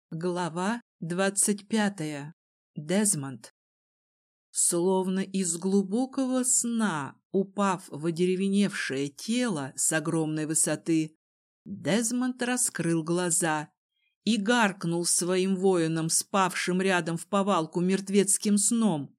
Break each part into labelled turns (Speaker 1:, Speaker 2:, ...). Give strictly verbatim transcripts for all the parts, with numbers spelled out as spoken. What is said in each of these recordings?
Speaker 1: Глава двадцать пятая. Дезмонд. Словно из глубокого сна, упав в одеревеневшее тело с огромной высоты, Дезмонд раскрыл глаза и гаркнул своим воинам, спавшим рядом в повалку мертвецким сном: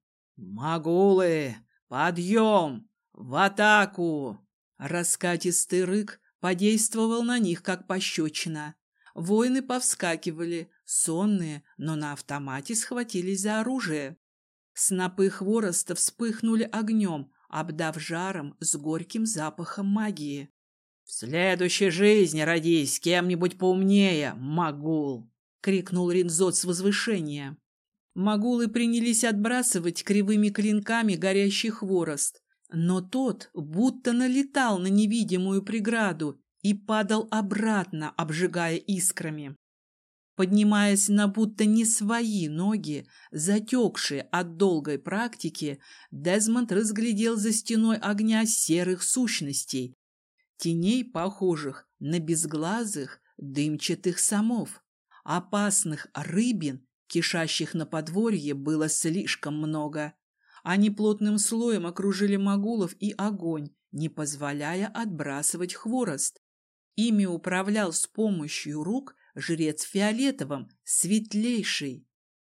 Speaker 1: «Магулы, подъем! В атаку!» Раскатистый рык подействовал на них, как пощечина. Воины повскакивали, сонные, но на автомате схватились за оружие. Снопы хвороста вспыхнули огнем, обдав жаром с горьким запахом магии. «В следующей жизни родись кем-нибудь поумнее, Магул!» — крикнул Ринзот с возвышения. Магулы принялись отбрасывать кривыми клинками горящий хворост, но тот будто налетал на невидимую преграду и падал обратно, обжигая искрами. Поднимаясь на будто не свои ноги, затекшие от долгой практики, Дезмонд разглядел за стеной огня серых сущностей, теней, похожих на безглазых дымчатых самов. Опасных рыбин, кишащих на подворье, было слишком много. Они плотным слоем окружили магулов и огонь, не позволяя отбрасывать хворост. Ими управлял с помощью рук жрец фиолетовым, светлейший.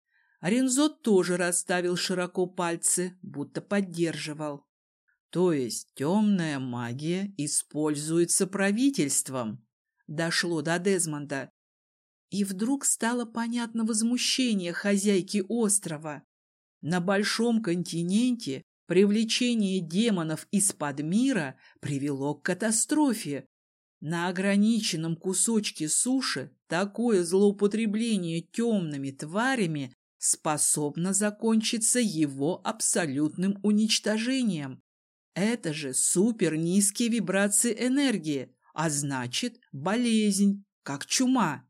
Speaker 1: Ринзот тоже расставил широко пальцы, будто поддерживал. То есть темная магия используется правительством. Дошло до Дезмонда. И вдруг стало понятно возмущение хозяйки острова. На большом континенте привлечение демонов из-под мира привело к катастрофе. На ограниченном кусочке суши такое злоупотребление темными тварями способно закончиться его абсолютным уничтожением. Это же супернизкие вибрации энергии, а значит болезнь, как чума.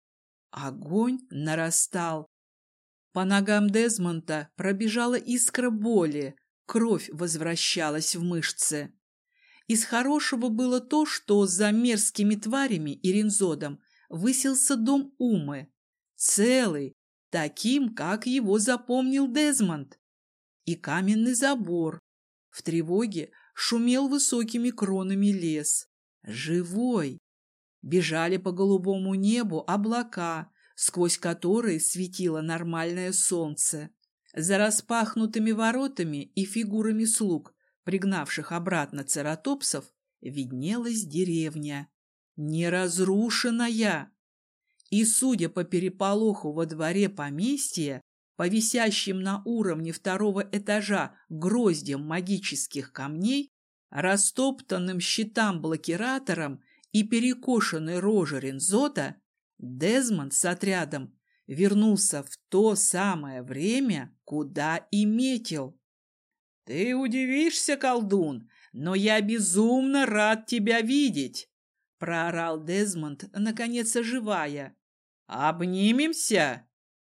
Speaker 1: Огонь нарастал. По ногам Дезмонда пробежала искра боли, кровь возвращалась в мышцы. Из хорошего было то, что за мерзкими тварями и Ринзодом высился дом Умы, целый, таким, как его запомнил Дезмонд, и каменный забор. В тревоге шумел высокими кронами лес. Живой. Бежали по голубому небу облака, сквозь которые светило нормальное солнце. За распахнутыми воротами и фигурами слуг, пригнавших обратно цератопсов, виднелась деревня, неразрушенная. И, судя по переполоху во дворе поместья, по висящим на уровне второго этажа гроздьям магических камней, растоптанным щитам-блокираторам и перекошенной роже Ринзота, Дезмонд с отрядом вернулся в то самое время, куда и метил. «Ты удивишься, колдун, но я безумно рад тебя видеть!» — проорал Дезмонд, наконец оживая. «Обнимемся?»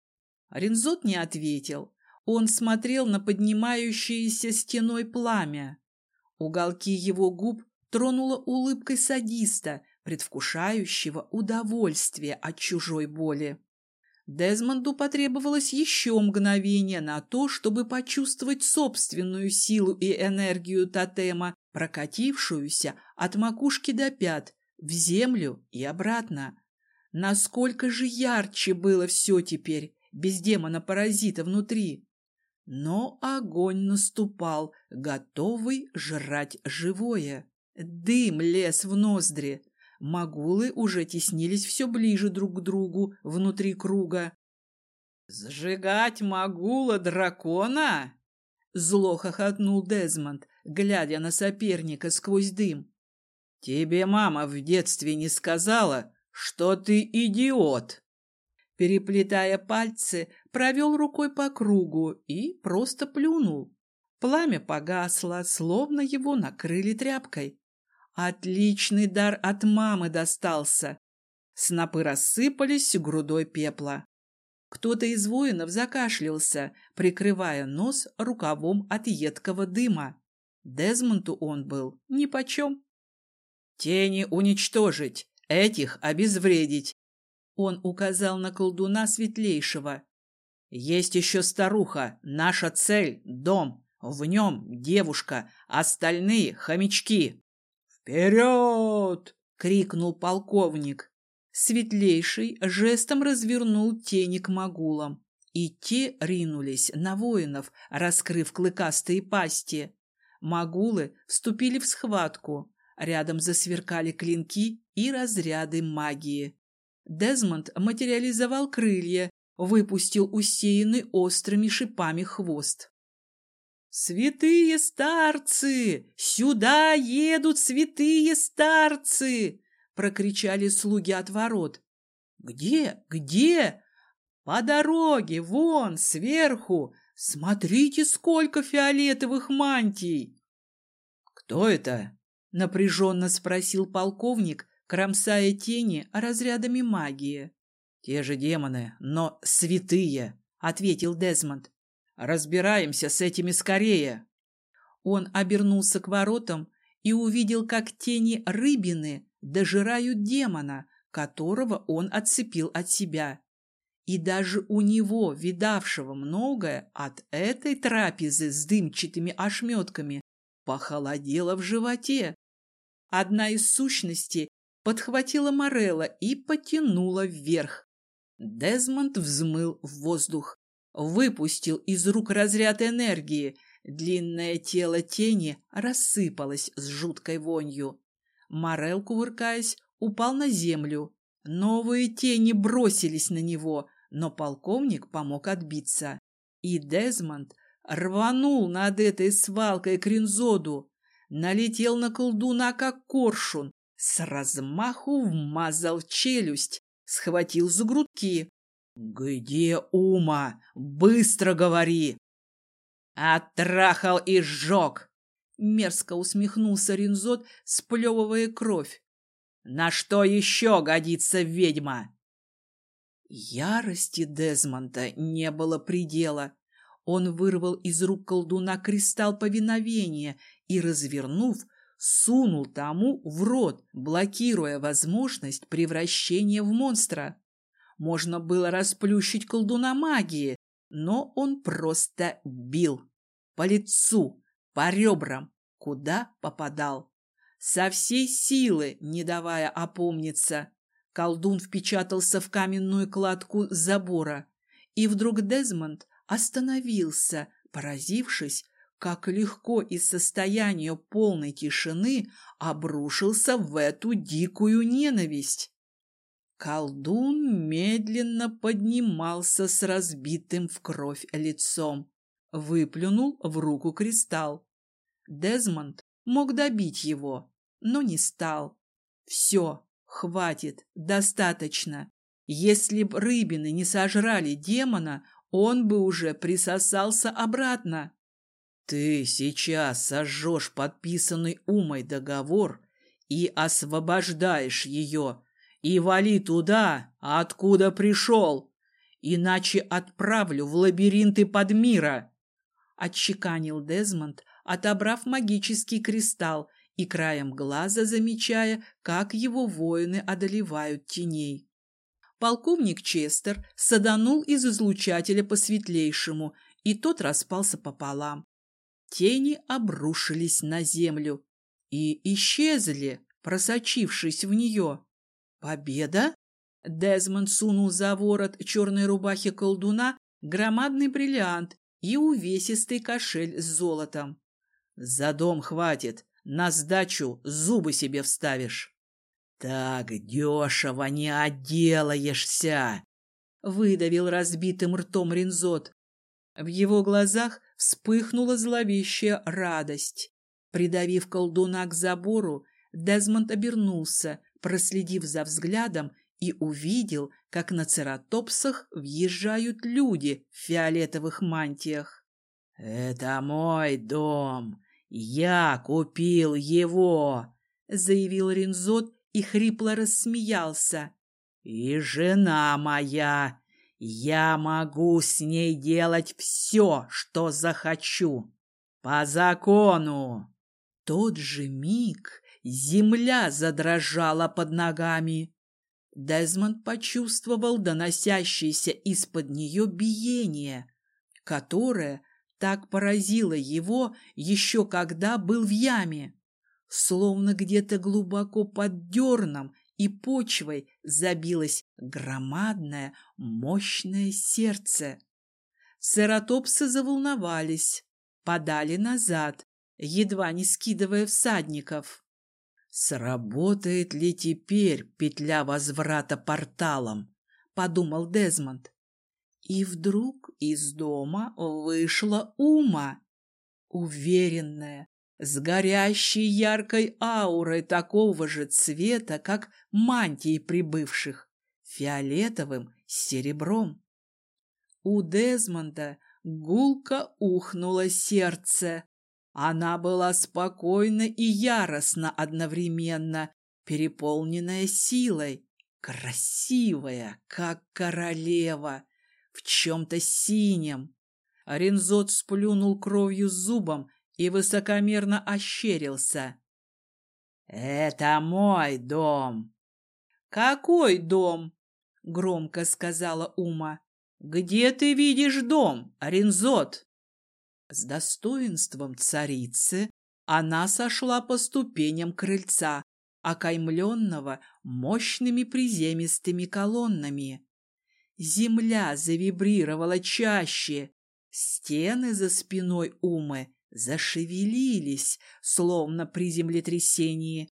Speaker 1: Ринзот не ответил. Он смотрел на поднимающееся стеной пламя. Уголки его губ тронула улыбкой садиста, предвкушающего удовольствие от чужой боли. Дезмонду потребовалось еще мгновение на то, чтобы почувствовать собственную силу и энергию тотема, прокатившуюся от макушки до пят, в землю и обратно. Насколько же ярче было все теперь, без демона-паразита внутри. Но огонь наступал, готовый жрать живое. Дым лез в ноздри. Магулы уже теснились все ближе друг к другу внутри круга. «Сжигать магула-дракона?» — зло хохотнул Дезмонд, глядя на соперника сквозь дым. «Тебе мама в детстве не сказала, что ты идиот?» Переплетая пальцы, провел рукой по кругу и просто плюнул. Пламя погасло, словно его накрыли тряпкой. Отличный дар от мамы достался. Снопы рассыпались грудой пепла. Кто-то из воинов закашлялся, прикрывая нос рукавом от едкого дыма. Дезмонду он был нипочем. «Тени уничтожить, этих обезвредить!» Он указал на колдуна светлейшего. Есть еще старуха, наша цель — дом. В нем девушка, остальные — хомячки. «Вперед!» — крикнул полковник. Светлейший жестом развернул тени к могулам, и те ринулись на воинов, раскрыв клыкастые пасти. Могулы вступили в схватку. Рядом засверкали клинки и разряды магии. Дезмонд материализовал крылья, выпустил усеянный острыми шипами хвост. «Святые старцы! Сюда едут святые старцы!» — прокричали слуги от ворот. «Где? Где?» «По дороге, вон, сверху! Смотрите, сколько фиолетовых мантий!» «Кто это?» — напряженно спросил полковник, кромсая тени разрядами магии. «Те же демоны, но святые!» — ответил Дезмонд. «Разбираемся с этими скорее!» Он обернулся к воротам и увидел, как тени рыбины дожирают демона, которого он отцепил от себя. И даже у него, видавшего многое, от этой трапезы с дымчатыми ошметками похолодело в животе. Одна из сущностей подхватила Морелла и потянула вверх. Дезмонд взмыл в воздух, выпустил из рук разряд энергии. Длинное тело тени рассыпалось с жуткой вонью. Морелл, кувыркаясь, упал на землю. Новые тени бросились на него, но полковник помог отбиться. И Дезмонд рванул над этой свалкой к Ринзоду, налетел на колдуна, как коршун, с размаху вмазал в челюсть, схватил за грудки. «Где Ума? Быстро говори!» «Оттрахал и сжег!» — мерзко усмехнулся Ринзот, сплевывая кровь. «На что еще годится ведьма?» Ярости Дезмонда не было предела. Он вырвал из рук колдуна кристалл повиновения и, развернув, сунул тому в рот, блокируя возможность превращения в монстра. Можно было расплющить колдуна магии, но он просто бил. По лицу, по ребрам, куда попадал. Со всей силы, не давая опомниться, колдун впечатался в каменную кладку забора. И вдруг Дезмонд остановился, поразившись, как легко из состояния полной тишины обрушился в эту дикую ненависть. Колдун медленно поднимался с разбитым в кровь лицом, выплюнул в руку кристалл. Дезмонд мог добить его, но не стал. Все, хватит, достаточно. Если б рыбины не сожрали демона, он бы уже присосался обратно. Ты сейчас сожжешь подписанный Умой договор и освобождаешь ее, и вали туда, откуда пришел, иначе отправлю в лабиринты Подмира, — отчеканил Дезмонд, отобрав магический кристалл и краем глаза замечая, как его воины одолевают теней. Полковник Честер саданул из излучателя по светлейшему, и тот распался пополам. Тени обрушились на землю и исчезли, просочившись в нее. Победа? Дезмонд сунул за ворот черной рубахи колдуна громадный бриллиант и увесистый кошель с золотом. За дом хватит, на сдачу зубы себе вставишь. Так дешево не отделаешься, выдавил разбитым ртом Ринзот. В его глазах вспыхнула зловещая радость. Придавив колдуна к забору, Дезмонд обернулся, проследив за взглядом, и увидел, как на цератопсах въезжают люди в фиолетовых мантиях. «Это мой дом. Я купил его», — заявил Ринзот и хрипло рассмеялся. «И жена моя. Я могу с ней делать все, что захочу. По закону». В тот же миг земля задрожала под ногами. Дезмонд почувствовал доносящееся из-под нее биение, которое так поразило его еще когда был в яме. Словно где-то глубоко под дерном и почвой забилось громадное, мощное сердце. Цератопсы заволновались, подали назад, едва не скидывая всадников. «Сработает ли теперь петля возврата порталом?» — подумал Дезмонд. И вдруг из дома вышла Ума, уверенная, с горящей яркой аурой такого же цвета, как мантии прибывших, фиолетовым с серебром. У Дезмонда гулко ухнуло сердце. Она была спокойна и яростна одновременно, переполненная силой, красивая, как королева, в чем-то синем. Рензот сплюнул кровью зубом и высокомерно ощерился. «Это мой дом!» «Какой дом?» — громко сказала Ума. «Где ты видишь дом, Рензот?» С достоинством царицы она сошла по ступеням крыльца, окаймленного мощными приземистыми колоннами. Земля завибрировала чаще, стены за спиной Умы зашевелились, словно при землетрясении.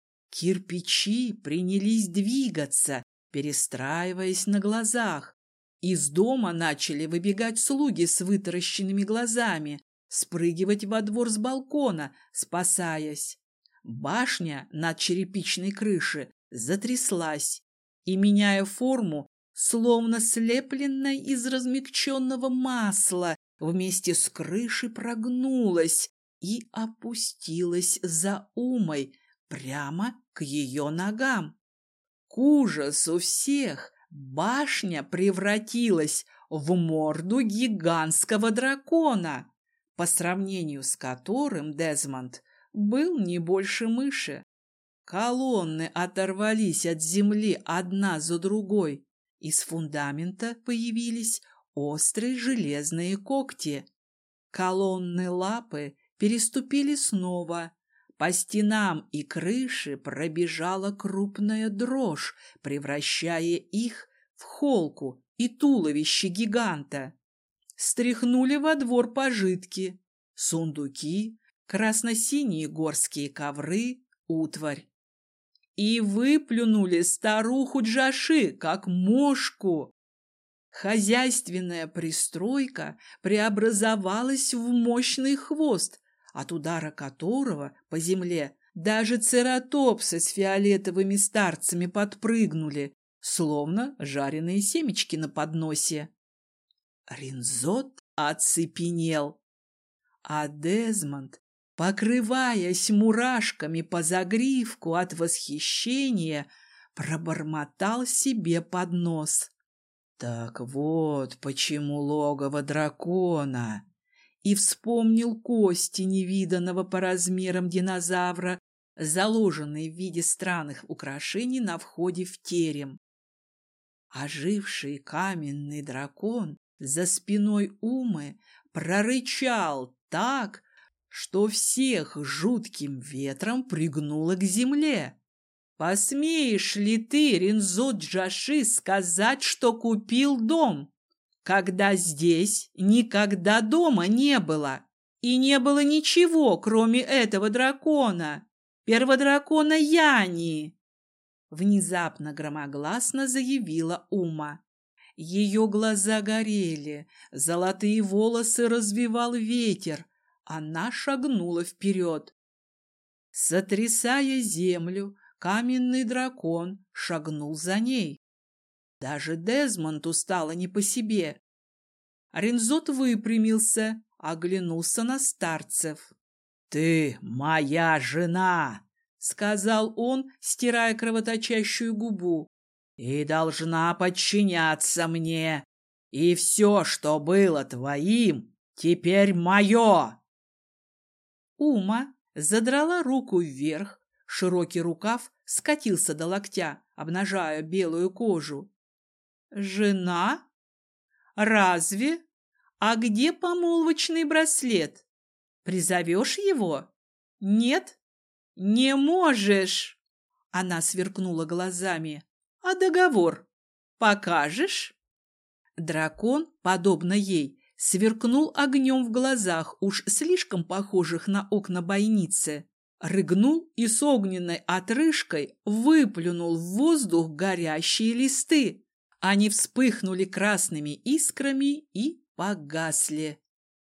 Speaker 1: Кирпичи принялись двигаться, перестраиваясь на глазах. Из дома начали выбегать слуги с вытаращенными глазами, спрыгивать во двор с балкона, спасаясь. Башня над черепичной крышей затряслась и, меняя форму, словно слепленная из размягченного масла, вместе с крышей прогнулась и опустилась за Умой прямо к ее ногам. К ужасу всех башня превратилась в морду гигантского дракона, по сравнению с которым Дезмонд был не больше мыши. Колонны оторвались от земли одна за другой. Из фундамента появились острые железные когти. Колонны лапы переступили снова. По стенам и крыше пробежала крупная дрожь, превращая их в холку и туловище гиганта. Стряхнули во двор пожитки, сундуки, красно-синие горские ковры, утварь. И выплюнули старуху Джаши, как мошку. Хозяйственная пристройка преобразовалась в мощный хвост, от удара которого по земле даже цератопсы с фиолетовыми старцами подпрыгнули, словно жареные семечки на подносе. Рензот оцепенел, а Дезмонд, покрываясь мурашками по загривку от восхищения, пробормотал себе под нос. «Так вот почему логово дракона!» И вспомнил кости невиданного по размерам динозавра, заложенные в виде странных украшений на входе в терем. Оживший каменный дракон за спиной Умы прорычал так, что всех жутким ветром пригнуло к земле. «Посмеешь ли ты, Рензот Джаши, сказать, что купил дом, когда здесь никогда дома не было, и не было ничего, кроме этого дракона, перводракона Яни?» Внезапно громогласно заявила Ума. Ее глаза горели, золотые волосы развевал ветер. Она шагнула вперед. Сотрясая землю, каменный дракон шагнул за ней. Даже Дезмонду стало не по себе. Рензот выпрямился, оглянулся на старцев. «Ты моя жена!» — сказал он, стирая кровоточащую губу. «И должна подчиняться мне. И все, что было твоим, теперь мое!» Ума задрала руку вверх, широкий рукав скатился до локтя, обнажая белую кожу. «Жена? Разве? А где помолвочный браслет? Призовешь его? Нет? Не можешь!» Она сверкнула глазами. «А договор покажешь?» Дракон, подобно ей, сверкнул огнем в глазах, уж слишком похожих на окна бойницы, рыгнул и с огненной отрыжкой выплюнул в воздух горящие листы. Они вспыхнули красными искрами и погасли.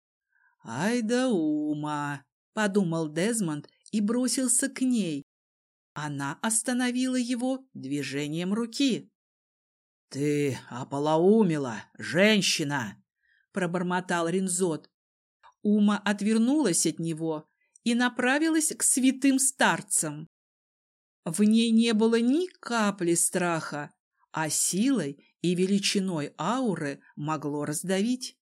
Speaker 1: «Ай да ума!» — подумал Дезмонд и бросился к ней. Она остановила его движением руки. «Ты ополоумела, женщина!» — пробормотал Ринзот. Ума отвернулась от него и направилась к святым старцам. В ней не было ни капли страха, а силой и величиной ауры могло раздавить.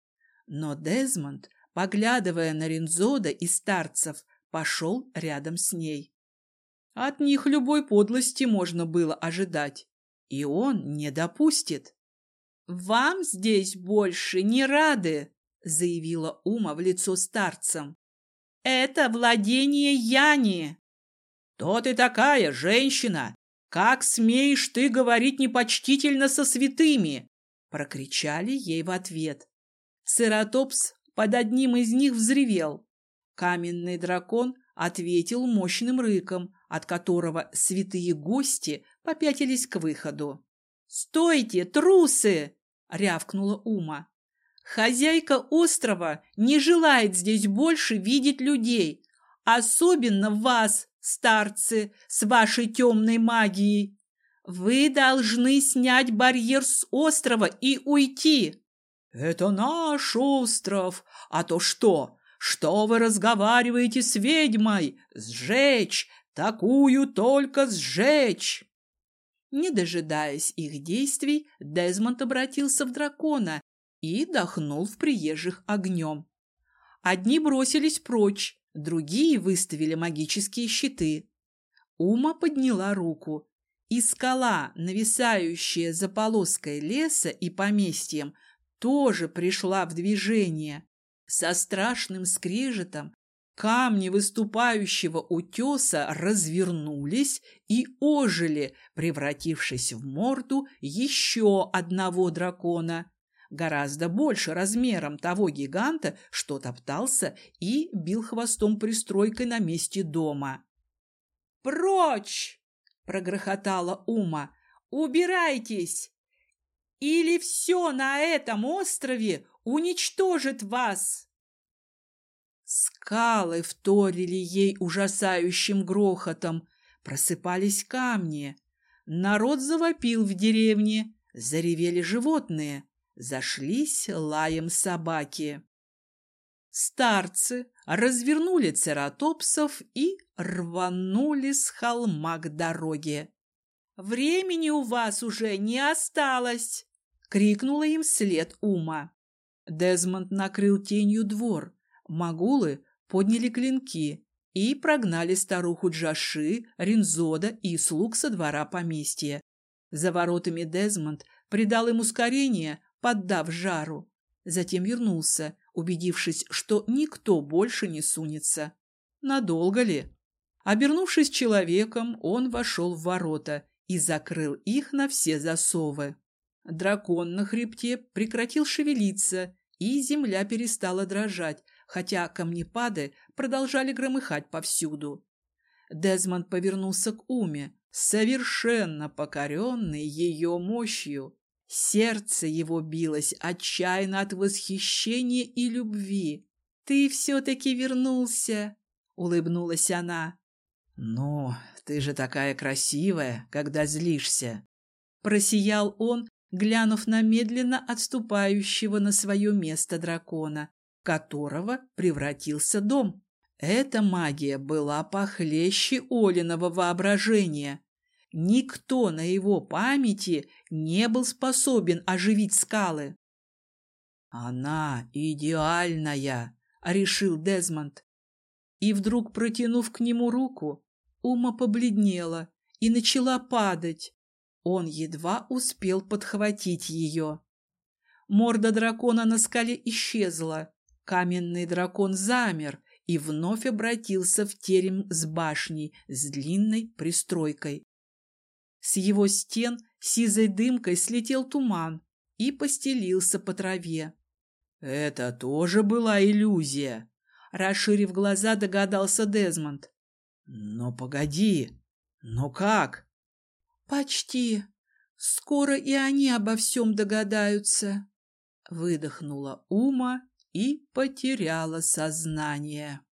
Speaker 1: Но Дезмонд, поглядывая на Ринзода и старцев, пошел рядом с ней. От них любой подлости можно было ожидать, и он не допустит. «Вам здесь больше не рады», — заявила Ума в лицо старцам. «Это владение Яни». «Кто ты такая, женщина? Как смеешь ты говорить непочтительно со святыми?» — прокричали ей в ответ. Цератопс под одним из них взревел. Каменный дракон ответил мощным рыком, от которого святые гости попятились к выходу. «Стойте, трусы!» — рявкнула Ума. «Хозяйка острова не желает здесь больше видеть людей, особенно вас, старцы, с вашей темной магией. Вы должны снять барьер с острова и уйти». «Это наш остров, а то что? Что вы разговариваете с ведьмой? Сжечь! Такую только сжечь!» Не дожидаясь их действий, Дезмонд обратился в дракона и дохнул в приезжих огнем. Одни бросились прочь, другие выставили магические щиты. Ума подняла руку, и скала, нависающая за полоской леса и поместьем, тоже пришла в движение. Со страшным скрежетом камни выступающего утеса развернулись и ожили, превратившись в морду еще одного дракона, гораздо больше размером того гиганта, что топтался и бил хвостом пристройкой на месте дома. «Прочь!» — прогрохотала Ума. «Убирайтесь! Или все на этом острове уничтожит вас!» Скалы вторили ей ужасающим грохотом, просыпались камни. Народ завопил в деревне, заревели животные, зашлись лаем собаки. Старцы развернули цератопсов и рванули с холма к дороге. «Времени у вас уже не осталось!» — крикнула им вслед Ума. Дезмонд накрыл тенью двор. Магулы подняли клинки и прогнали старуху Джаши, Ринзода и слуг со двора поместья. За воротами Дезмонд придал им ускорение, поддав жару. Затем вернулся, убедившись, что никто больше не сунется. Надолго ли? Обернувшись человеком, он вошел в ворота и закрыл их на все засовы. Дракон на хребте прекратил шевелиться, и земля перестала дрожать, хотя камнепады продолжали громыхать повсюду. Дезмонд повернулся к Уме, совершенно покоренный ее мощью. Сердце его билось отчаянно от восхищения и любви. «Ты все-таки вернулся!» — улыбнулась она. «Ну, ты же такая красивая, когда злишься!» Просиял он, глянув на медленно отступающего на свое место дракона, в которого превратился дом. Эта магия была похлеще Олиного воображения. Никто на его памяти не был способен оживить скалы. «Она идеальная», — решил Дезмонд. И вдруг, протянув к нему руку, Ума побледнела и начала падать, Он едва успел подхватить ее. Морда дракона на скале исчезла. Каменный дракон замер и вновь обратился в терем с башней с длинной пристройкой. С его стен сизой дымкой слетел туман и постелился по траве. «Это тоже была иллюзия», — расширив глаза, догадался Дезмонд. «Но погоди, но как?» «Почти. Скоро и они обо всем догадаются», — выдохнула Ума и потеряла сознание.